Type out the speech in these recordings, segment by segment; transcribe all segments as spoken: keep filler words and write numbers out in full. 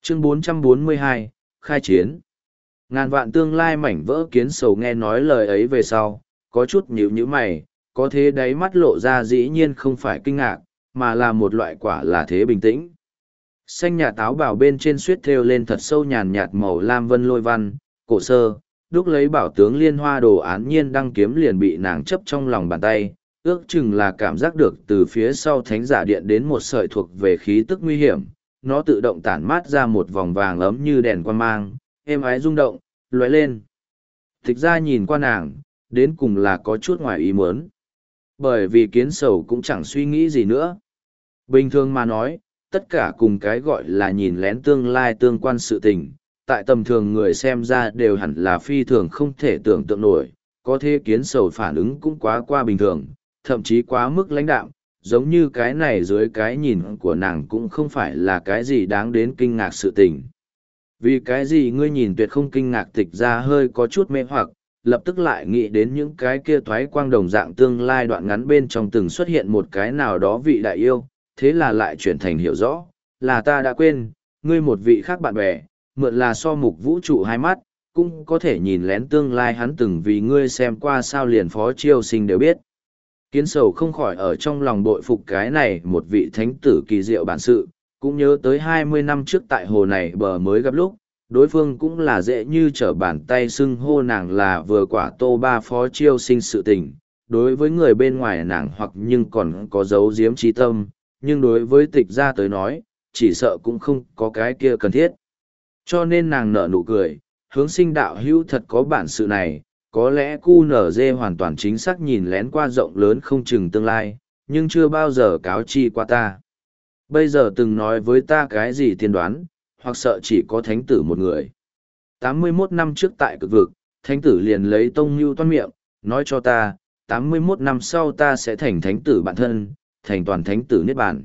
Chương bốn trăm bốn mươi hai, khai chiến. Ngàn vạn tương lai mảnh vỡ kiến sầu nghe nói lời ấy về sau, có chút nhíu nhíu mày, có thế đáy mắt lộ ra dĩ nhiên không phải kinh ngạc, mà là một loại quả là thế bình tĩnh. Xanh nhà táo bảo bên trên suýt thêu lên thật sâu nhàn nhạt màu lam vân lôi văn, cổ sơ, đúc lấy bảo tướng liên hoa đồ án nhiên đăng kiếm liền bị nàng chấp trong lòng bàn tay, ước chừng là cảm giác được từ phía sau thánh giả điện đến một sợi thuộc về khí tức nguy hiểm, nó tự động tản mát ra một vòng vàng ấm như đèn quan mang, êm ái rung động, lóe lên. Thực ra nhìn qua nàng, đến cùng là có chút ngoài ý muốn. Bởi vì kiến sầu cũng chẳng suy nghĩ gì nữa. Bình thường mà nói, tất cả cùng cái gọi là nhìn lén tương lai tương quan sự tình, tại tầm thường người xem ra đều hẳn là phi thường không thể tưởng tượng nổi, có thế kiến sầu phản ứng cũng quá qua bình thường, thậm chí quá mức lãnh đạm, giống như cái này dưới cái nhìn của nàng cũng không phải là cái gì đáng đến kinh ngạc sự tình. Vì cái gì ngươi nhìn tuyệt không kinh ngạc tịch ra hơi có chút mê hoặc, lập tức lại nghĩ đến những cái kia thoái quang đồng dạng tương lai đoạn ngắn bên trong từng xuất hiện một cái nào đó vị đại yêu, thế là lại chuyển thành hiểu rõ, là ta đã quên, ngươi một vị khác bạn bè, mượn là so mục vũ trụ hai mắt, cũng có thể nhìn lén tương lai hắn từng vì ngươi xem qua sao liền phó chiêu sinh đều biết. Kiến sầu không khỏi ở trong lòng bội phục cái này một vị thánh tử kỳ diệu bản sự, cũng nhớ tới hai mươi năm trước tại hồ này bờ mới gặp lúc, đối phương cũng là dễ như trở bàn tay xưng hô nàng là vừa quả tô ba phó chiêu sinh sự tình. Đối với người bên ngoài nàng hoặc nhưng còn có dấu diếm trí tâm, nhưng đối với tịch gia tới nói, chỉ sợ cũng không có cái kia cần thiết. Cho nên nàng nở nụ cười, hướng sinh đạo hữu thật có bản sự này, có lẽ cu nở dê hoàn toàn chính xác nhìn lén qua rộng lớn không chừng tương lai, nhưng chưa bao giờ cáo chi qua ta. Bây giờ từng nói với ta cái gì tiên đoán, hoặc sợ chỉ có thánh tử một người. tám mươi mốt năm trước tại cực vực, thánh tử liền lấy tông mưu toan miệng, nói cho ta, tám mươi mốt năm sau ta sẽ thành thánh tử bản thân, thành toàn thánh tử niết bàn.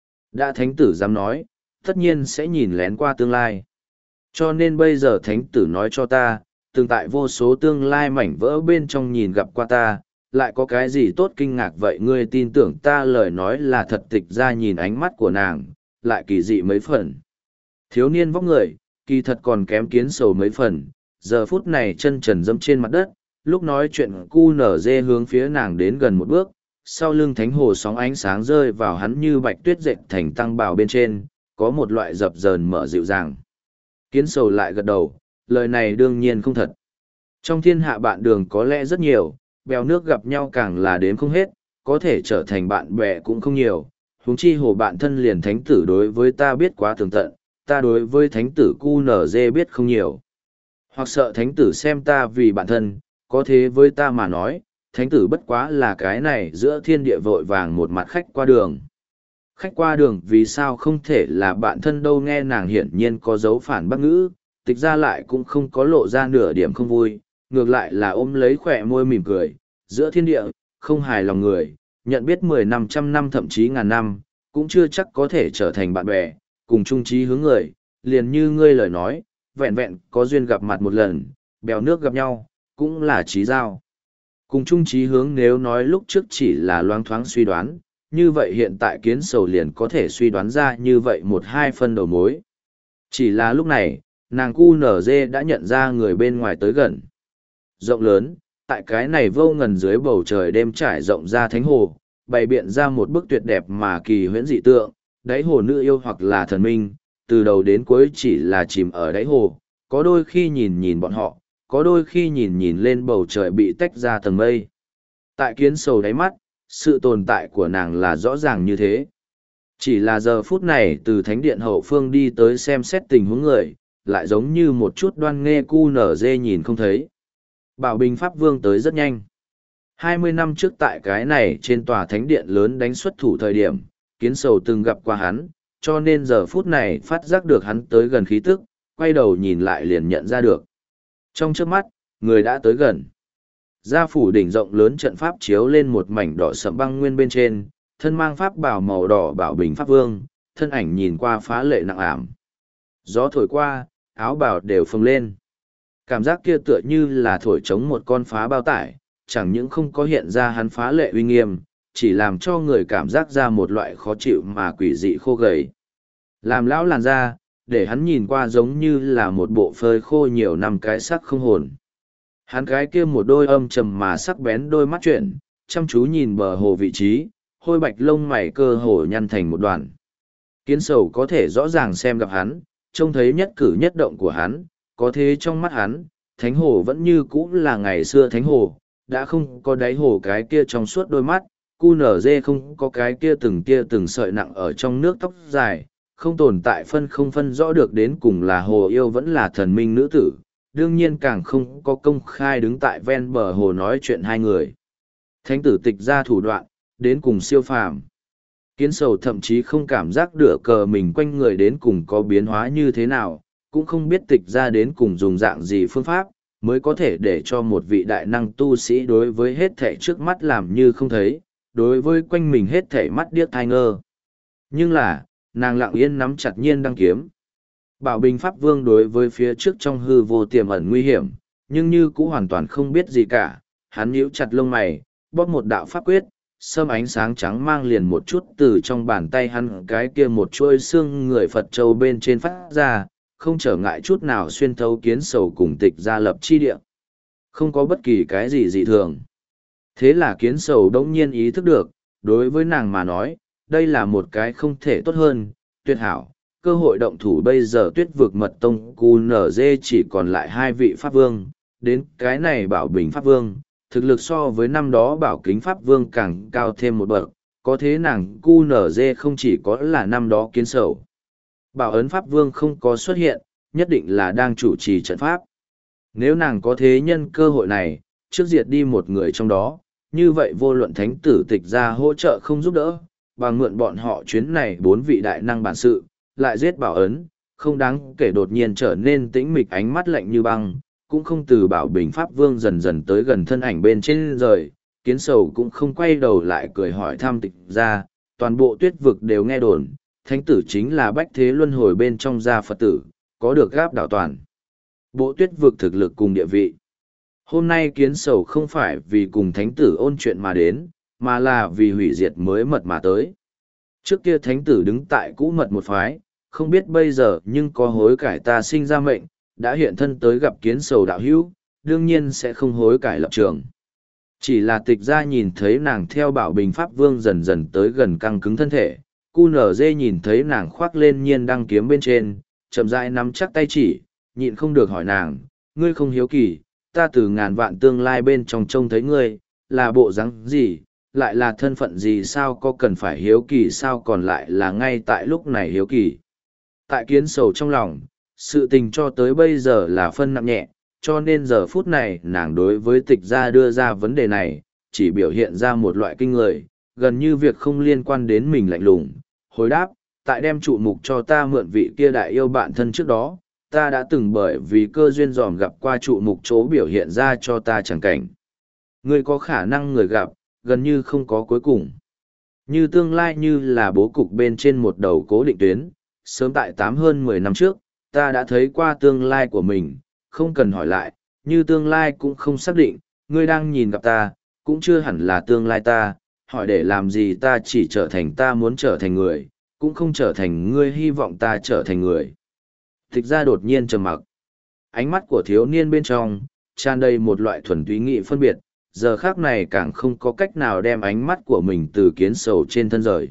Đã thánh tử dám nói, tất nhiên sẽ nhìn lén qua tương lai. Cho nên bây giờ thánh tử nói cho ta, từng tại vô số tương lai mảnh vỡ bên trong nhìn gặp qua ta, lại có cái gì tốt kinh ngạc vậy ngươi tin tưởng ta lời nói là thật tịch ra nhìn ánh mắt của nàng, lại kỳ dị mấy phần. Thiếu niên vóc người, kỳ thật còn kém kiến sầu mấy phần, giờ phút này chân trần dẫm trên mặt đất, lúc nói chuyện cu nở dê hướng phía nàng đến gần một bước, sau lưng thánh hồ sóng ánh sáng rơi vào hắn như bạch tuyết dệt thành tăng bào bên trên, có một loại dập dờn mở dịu dàng. Kiến sầu lại gật đầu, lời này đương nhiên không thật. Trong thiên hạ bạn đường có lẽ rất nhiều, bèo nước gặp nhau càng là đếm không hết, có thể trở thành bạn bè cũng không nhiều. Huống chi hồ bạn thân liền thánh tử đối với ta biết quá tường tận, ta đối với thánh tử cu nở dê biết không nhiều. Hoặc sợ thánh tử xem ta vì bạn thân, có thế với ta mà nói, thánh tử bất quá là cái này giữa thiên địa vội vàng một mặt khách qua đường. Khách qua đường vì sao không thể là bạn thân đâu nghe nàng hiển nhiên có dấu phản bác ngữ, tịch ra lại cũng không có lộ ra nửa điểm không vui, ngược lại là ôm lấy khỏe môi mỉm cười, giữa thiên địa, không hài lòng người, nhận biết mười năm trăm năm thậm chí ngàn năm, cũng chưa chắc có thể trở thành bạn bè, cùng chung trí hướng người, liền như ngươi lời nói, vẹn vẹn có duyên gặp mặt một lần, bèo nước gặp nhau, cũng là trí giao. Cùng chung trí hướng nếu nói lúc trước chỉ là loáng thoáng suy đoán, như vậy hiện tại kiến sầu liền có thể suy đoán ra như vậy một hai phân đầu mối. Chỉ là lúc này, nàng cu nở dê đã nhận ra người bên ngoài tới gần. Rộng lớn, tại cái này vô ngần dưới bầu trời đêm trải rộng ra thánh hồ, bày biện ra một bức tuyệt đẹp mà kỳ huyễn dị tượng, đáy hồ nữ yêu hoặc là thần minh, từ đầu đến cuối chỉ là chìm ở đáy hồ, có đôi khi nhìn nhìn bọn họ, có đôi khi nhìn nhìn lên bầu trời bị tách ra tầng mây. Tại kiến sầu đáy mắt, sự tồn tại của nàng là rõ ràng như thế. Chỉ là giờ phút này từ thánh điện hậu phương đi tới xem xét tình huống người, lại giống như một chút đoan nghe cu nở dê nhìn không thấy. Bảo Bình Pháp Vương tới rất nhanh. hai mươi năm trước tại cái này trên tòa thánh điện lớn đánh xuất thủ thời điểm, kiến sầu từng gặp qua hắn, cho nên giờ phút này phát giác được hắn tới gần khí tức, quay đầu nhìn lại liền nhận ra được. Trong trước mắt, người đã tới gần. Gia phủ đỉnh rộng lớn trận pháp chiếu lên một mảnh đỏ sẫm băng nguyên bên trên, thân mang pháp bào màu đỏ Bảo Bình Pháp Vương, thân ảnh nhìn qua phá lệ nặng ảm. Gió thổi qua, áo bào đều phồng lên. Cảm giác kia tựa như là thổi trống một con phá bao tải, chẳng những không có hiện ra hắn phá lệ uy nghiêm, chỉ làm cho người cảm giác ra một loại khó chịu mà quỷ dị khô gầy. Làm lão làn da, để hắn nhìn qua giống như là một bộ phơi khô nhiều năm cái sắc không hồn. Hắn cái kia một đôi âm trầm mà sắc bén đôi mắt chuyển, chăm chú nhìn bờ hồ vị trí, hôi bạch lông mày cơ hồ nhăn thành một đoàn. Kiến sầu có thể rõ ràng xem gặp hắn, trông thấy nhất cử nhất động của hắn, có thế trong mắt hắn, thánh hồ vẫn như cũ là ngày xưa thánh hồ, đã không có đáy hồ cái kia trong suốt đôi mắt, cu nở dê không có cái kia từng kia từng sợi nặng ở trong nước tóc dài, không tồn tại phân không phân rõ được đến cùng là hồ yêu vẫn là thần minh nữ tử, đương nhiên càng không có công khai đứng tại ven bờ hồ nói chuyện hai người. Thánh tử tịch ra thủ đoạn, đến cùng siêu phàm. Kiến sầu thậm chí không cảm giác được cờ mình quanh người đến cùng có biến hóa như thế nào, cũng không biết tịch ra đến cùng dùng dạng gì phương pháp, mới có thể để cho một vị đại năng tu sĩ đối với hết thể trước mắt làm như không thấy, đối với quanh mình hết thể mắt điếc thai ngơ. Nhưng là, nàng lặng yên nắm chặt nhiên đăng kiếm. Bảo Bình Pháp Vương đối với phía trước trong hư vô tiềm ẩn nguy hiểm, nhưng như cũng hoàn toàn không biết gì cả, hắn nhíu chặt lông mày, bóp một đạo pháp quyết, sâm ánh sáng trắng mang liền một chút từ trong bàn tay hắn cái kia một chuôi xương người Phật châu bên trên phát ra, không trở ngại chút nào xuyên thấu kiến sầu cùng tịch ra lập chi địa. Không có bất kỳ cái gì dị thường. Thế là kiến sầu đống nhiên ý thức được, đối với nàng mà nói, đây là một cái không thể tốt hơn, tuyệt hảo. Cơ hội động thủ bây giờ tuyết vực mật tông cu nở dê chỉ còn lại hai vị pháp vương, đến cái này bảo bình pháp vương, thực lực so với năm đó bảo kính pháp vương càng cao thêm một bậc, có thế nàng cu nở dê không chỉ có là năm đó kiến sầu. Bảo ấn pháp vương không có xuất hiện, nhất định là đang chủ trì trận pháp. Nếu nàng có thế nhân cơ hội này, trước diệt đi một người trong đó, như vậy vô luận thánh tử tịch ra hỗ trợ không giúp đỡ, bằng mượn bọn họ chuyến này bốn vị đại năng bản sự, lại giết bảo ấn, không đáng kể đột nhiên trở nên tĩnh mịch ánh mắt lạnh như băng, cũng không từ bảo bình pháp vương dần dần tới gần thân ảnh bên trên rời, kiến sầu cũng không quay đầu lại cười hỏi thăm tịch ra, toàn bộ tuyết vực đều nghe đồn, thánh tử chính là bách thế luân hồi bên trong gia Phật tử, có được gáp đảo toàn. Bộ tuyết vực thực lực cùng địa vị. Hôm nay kiến sầu không phải vì cùng thánh tử ôn chuyện mà đến, mà là vì hủy diệt mới mật mà tới. Trước kia thánh tử đứng tại cũ mật một phái, không biết bây giờ nhưng có hối cải ta sinh ra mệnh, đã hiện thân tới gặp kiến sầu đạo hữu, đương nhiên sẽ không hối cải lập trường. Chỉ là tịch ra nhìn thấy nàng theo bảo bình pháp vương dần dần tới gần căng cứng thân thể, cu nở dê nhìn thấy nàng khoác lên nhiên đăng kiếm bên trên, chậm rãi nắm chắc tay chỉ, nhịn không được hỏi nàng, ngươi không hiếu kỳ, ta từ ngàn vạn tương lai bên trong trông thấy ngươi, là bộ dáng gì, lại là thân phận gì sao có cần phải hiếu kỳ sao còn lại là ngay tại lúc này hiếu kỳ. Tại kiến sầu trong lòng, sự tình cho tới bây giờ là phân nặng nhẹ, cho nên giờ phút này nàng đối với tịch gia đưa ra vấn đề này, chỉ biểu hiện ra một loại kinh người, gần như việc không liên quan đến mình lạnh lùng. Hồi đáp, tại đem trụ mục cho ta mượn vị kia đại yêu bạn thân trước đó, ta đã từng bởi vì cơ duyên dòm gặp qua trụ mục chỗ biểu hiện ra cho ta chẳng cảnh. Người có khả năng người gặp, gần như không có cuối cùng. Như tương lai như là bố cục bên trên một đầu cố định tuyến, sớm tại tám hơn mười năm trước, ta đã thấy qua tương lai của mình, không cần hỏi lại, như tương lai cũng không xác định, ngươi đang nhìn gặp ta, cũng chưa hẳn là tương lai ta, hỏi để làm gì ta chỉ trở thành ta muốn trở thành người, cũng không trở thành ngươi hy vọng ta trở thành người. Thực ra đột nhiên trầm mặc. Ánh mắt của thiếu niên bên trong, tràn đầy một loại thuần túy nghị phân biệt, giờ khác này càng không có cách nào đem ánh mắt của mình từ kiến sầu trên thân rời.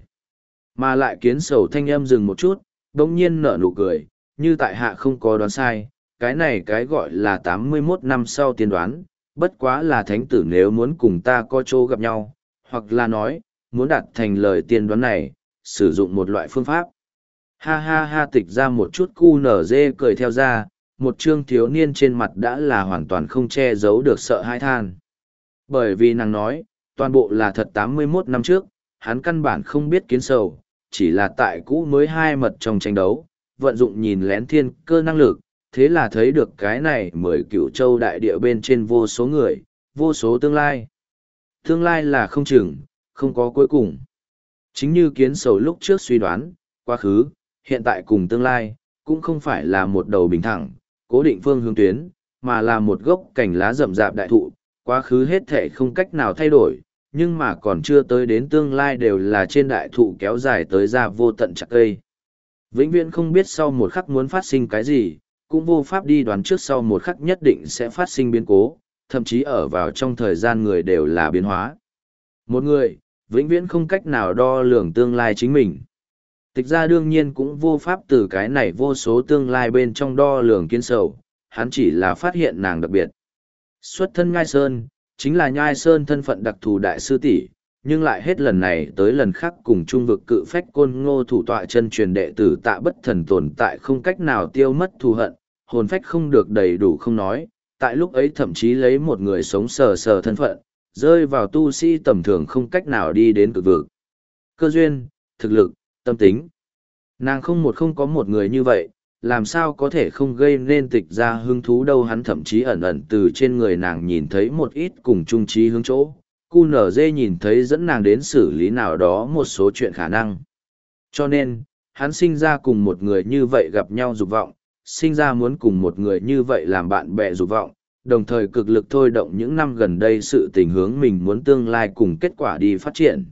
Mà lại kiến sầu thanh âm dừng một chút, đống nhiên nở nụ cười, như tại hạ không có đoán sai, cái này cái gọi là tám mươi mốt năm sau tiên đoán, bất quá là thánh tử nếu muốn cùng ta có chỗ gặp nhau, hoặc là nói, muốn đạt thành lời tiên đoán này, sử dụng một loại phương pháp. Ha ha ha tịch ra một chút cu nở dê cười theo ra, một trương thiếu niên trên mặt đã là hoàn toàn không che giấu được sợ hãi than. Bởi vì nàng nói, toàn bộ là thật tám mươi mốt năm trước, hắn căn bản không biết kiến sầu, chỉ là tại cũ mới hai mật trong tranh đấu, vận dụng nhìn lén thiên cơ năng lực, thế là thấy được cái này mười cửu châu đại địa bên trên vô số người, vô số tương lai. Tương lai là không chừng, không có cuối cùng. Chính như kiến sầu lúc trước suy đoán, quá khứ, hiện tại cùng tương lai, cũng không phải là một đầu bình thẳng, cố định phương hướng tuyến, mà là một gốc cành lá rậm rạp đại thụ, quá khứ hết thể không cách nào thay đổi, nhưng mà còn chưa tới đến tương lai đều là trên đại thụ kéo dài tới ra vô tận chặt cây. Vĩnh viễn không biết sau một khắc muốn phát sinh cái gì, cũng vô pháp đi đoán trước sau một khắc nhất định sẽ phát sinh biến cố, thậm chí ở vào trong thời gian người đều là biến hóa. Một người, vĩnh viễn không cách nào đo lường tương lai chính mình. Tịch ra đương nhiên cũng vô pháp từ cái này vô số tương lai bên trong đo lường Kiến Sầu, hắn chỉ là phát hiện nàng đặc biệt. Xuất thân Nhai Sơn, chính là Nhai Sơn thân phận đặc thù đại sư tỷ, nhưng lại hết lần này tới lần khác cùng trung vực cự phách côn ngô thủ tọa chân truyền đệ tử Tạ Bất Thần tồn tại không cách nào tiêu mất thù hận, hồn phách không được đầy đủ không nói, tại lúc ấy thậm chí lấy một người sống sờ sờ thân phận, rơi vào tu sĩ tầm thường không cách nào đi đến cực vực. Cơ duyên, thực lực, tâm tính. Nàng không một không có một người như vậy, làm sao có thể không gây nên tịch ra hứng thú đâu, hắn thậm chí ẩn ẩn từ trên người nàng nhìn thấy một ít cùng chung trí hướng chỗ. Cu nở dê nhìn thấy dẫn nàng đến xử lý nào đó một số chuyện khả năng. Cho nên, hắn sinh ra cùng một người như vậy gặp nhau dục vọng, sinh ra muốn cùng một người như vậy làm bạn bè dục vọng, đồng thời cực lực thôi động những năm gần đây sự tình hướng mình muốn tương lai cùng kết quả đi phát triển.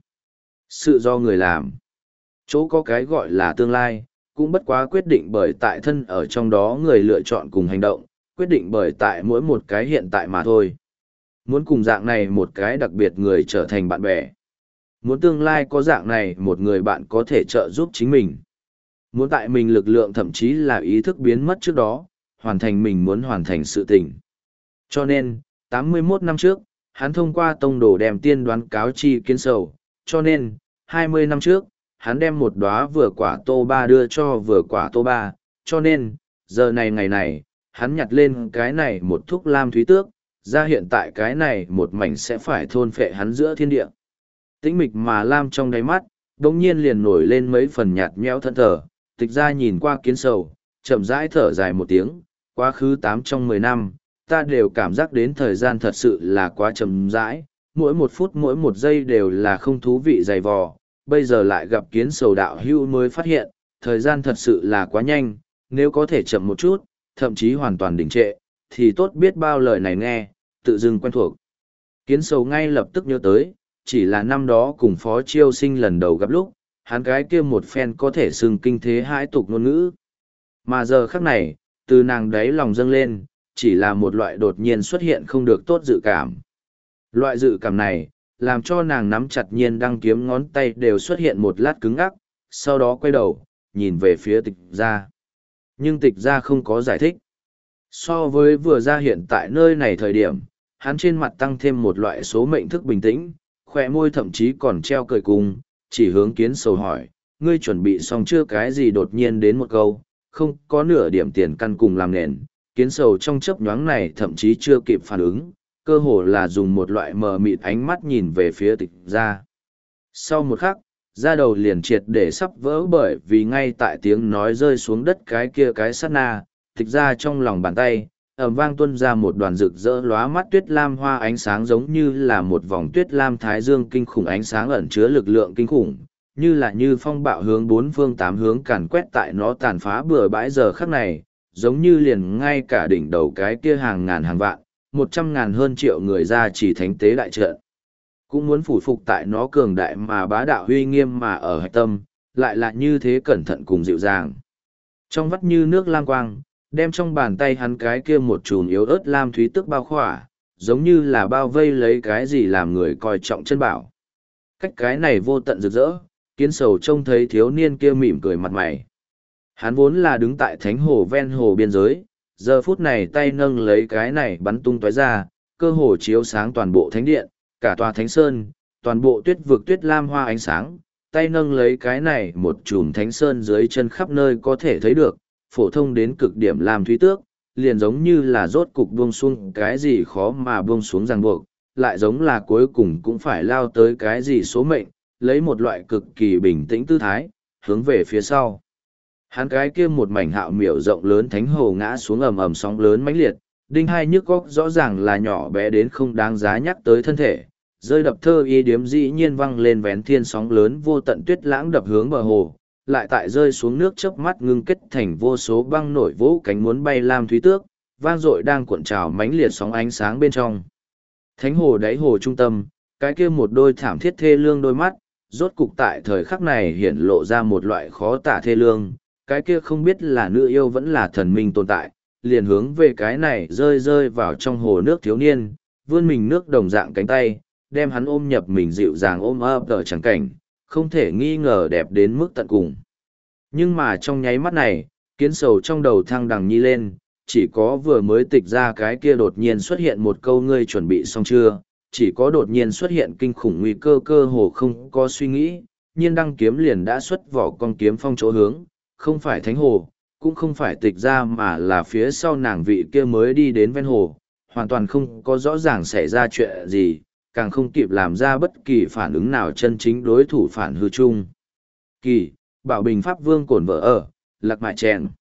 Sự do người làm. Chỗ có cái gọi là tương lai, cũng bất quá quyết định bởi tại thân ở trong đó người lựa chọn cùng hành động, quyết định bởi tại mỗi một cái hiện tại mà thôi. Muốn cùng dạng này một cái đặc biệt người trở thành bạn bè. Muốn tương lai có dạng này một người bạn có thể trợ giúp chính mình. Muốn tại mình lực lượng thậm chí là ý thức biến mất trước đó, hoàn thành mình muốn hoàn thành sự tình. Cho nên, tám mươi mốt năm trước, hắn thông qua tông đồ đem tiên đoán cáo chi Kiến Sầu, cho nên, hai mươi năm trước, hắn đem một đóa vừa quả tô ba đưa cho vừa quả tô ba, cho nên, giờ này ngày này, hắn nhặt lên cái này một thuốc lam thúy tước, ra hiện tại cái này một mảnh sẽ phải thôn phệ hắn giữa thiên địa. Tĩnh mịch mà lam trong đáy mắt, đống nhiên liền nổi lên mấy phần nhạt nhẽo thân thở, tịch ra nhìn qua Kiến Sầu, chậm rãi thở dài một tiếng, quá khứ tám trong mười năm, ta đều cảm giác đến thời gian thật sự là quá chậm rãi, mỗi một phút mỗi một giây đều là không thú vị dày vò, bây giờ lại gặp Kiến Sầu đạo hưu mới phát hiện, thời gian thật sự là quá nhanh, nếu có thể chậm một chút, thậm chí hoàn toàn đình trệ, thì tốt biết bao lời này nghe, tự dưng quen thuộc. Kiến Sầu ngay lập tức nhớ tới, chỉ là năm đó cùng Phó Chiêu Sinh lần đầu gặp lúc, hắn cái kia một phen có thể xưng kinh thế hãi tục ngôn ngữ. Mà giờ khắc này, từ nàng đáy lòng dâng lên, chỉ là một loại đột nhiên xuất hiện không được tốt dự cảm. Loại dự cảm này, làm cho nàng nắm chặt nhiên đăng kiếm ngón tay đều xuất hiện một lát cứng ngắc, sau đó quay đầu, nhìn về phía tịch gia. Nhưng tịch gia không có giải thích. So với vừa ra hiện tại nơi này thời điểm, hắn trên mặt tăng thêm một loại số mệnh thức bình tĩnh, khỏe môi thậm chí còn treo cười cùng, chỉ hướng Kiến Sầu hỏi, ngươi chuẩn bị xong chưa, cái gì đột nhiên đến một câu, không có nửa điểm tiền căn cùng làm nền. Kiến Sầu trong chớp nhoáng này thậm chí chưa kịp phản ứng, cơ hồ là dùng một loại mờ mịt ánh mắt nhìn về phía tịch gia. Sau một khắc, da đầu liền triệt để sắp vỡ bởi vì ngay tại tiếng nói rơi xuống đất cái kia cái sát na, tịch gia trong lòng bàn tay, ầm vang tuôn ra một đoàn rực rỡ lóa mắt tuyết lam hoa ánh sáng giống như là một vòng tuyết lam thái dương kinh khủng, ánh sáng ẩn chứa lực lượng kinh khủng, như là như phong bạo hướng bốn phương tám hướng càn quét tại nó tàn phá bừa bãi giờ khắc này, giống như liền ngay cả đỉnh đầu cái kia hàng ngàn hàng vạn, một trăm ngàn hơn triệu người ra chỉ thánh tế đại trận. Cũng muốn phủ phục tại nó cường đại mà bá đạo huy nghiêm mà ở hạch tâm, lại là như thế cẩn thận cùng dịu dàng. Trong vắt như nước lam quang, đem trong bàn tay hắn cái kia một chùm yếu ớt lam thúy tước bao khỏa, giống như là bao vây lấy cái gì làm người coi trọng chân bảo. Cách cái này vô tận rực rỡ, Kiến Sầu trông thấy thiếu niên kia mỉm cười mặt mày. Hắn vốn là đứng tại thánh hồ ven hồ biên giới, giờ phút này tay nâng lấy cái này bắn tung tóe ra, cơ hồ chiếu sáng toàn bộ thánh điện, cả tòa thánh sơn, toàn bộ tuyết vực tuyết lam hoa ánh sáng, tay nâng lấy cái này một chùm thánh sơn dưới chân khắp nơi có thể thấy được, phổ thông đến cực điểm làm thúy tước, liền giống như là rốt cục buông xuống cái gì khó mà buông xuống ràng buộc, lại giống là cuối cùng cũng phải lao tới cái gì số mệnh, lấy một loại cực kỳ bình tĩnh tư thái, hướng về phía sau. Hắn cái kia một mảnh hạo miểu rộng lớn thánh hồ ngã xuống ầm ầm sóng lớn mãnh liệt, đinh hai nhức góc rõ ràng là nhỏ bé đến không đáng giá nhắc tới thân thể, rơi đập thơ y điếm dĩ nhiên văng lên vén thiên sóng lớn vô tận tuyết lãng đập hướng bờ hồ, lại tại rơi xuống nước chớp mắt ngưng kết thành vô số băng nổi vỗ cánh muốn bay lam thúy tước, vang dội đang cuộn trào mãnh liệt sóng ánh sáng bên trong. Thánh hồ đáy hồ trung tâm, cái kia một đôi thảm thiết thê lương đôi mắt, rốt cục tại thời khắc này hiện lộ ra một loại khó tả thê lương, cái kia không biết là nữ yêu vẫn là thần minh tồn tại, liền hướng về cái này rơi rơi vào trong hồ nước thiếu niên, vươn mình nước đồng dạng cánh tay, đem hắn ôm nhập mình dịu dàng ôm ấp ở chẳng cảnh, không thể nghi ngờ đẹp đến mức tận cùng. Nhưng mà trong nháy mắt này, kiến sầu trong đầu thăng đằng nhi lên, chỉ có vừa mới tịch ra cái kia đột nhiên xuất hiện một câu ngươi chuẩn bị xong chưa, chỉ có đột nhiên xuất hiện kinh khủng nguy cơ cơ hồ không có suy nghĩ, nhiên đăng kiếm liền đã xuất vỏ con kiếm phong chỗ hướng, không phải thánh hồ, cũng không phải tịch ra mà là phía sau nàng vị kia mới đi đến ven hồ, hoàn toàn không có rõ ràng xảy ra chuyện gì, càng không kịp làm ra bất kỳ phản ứng nào chân chính đối thủ phản hư chung. Kỳ, Bảo Bình Pháp Vương cổn vợ ở, lạc mại chèn.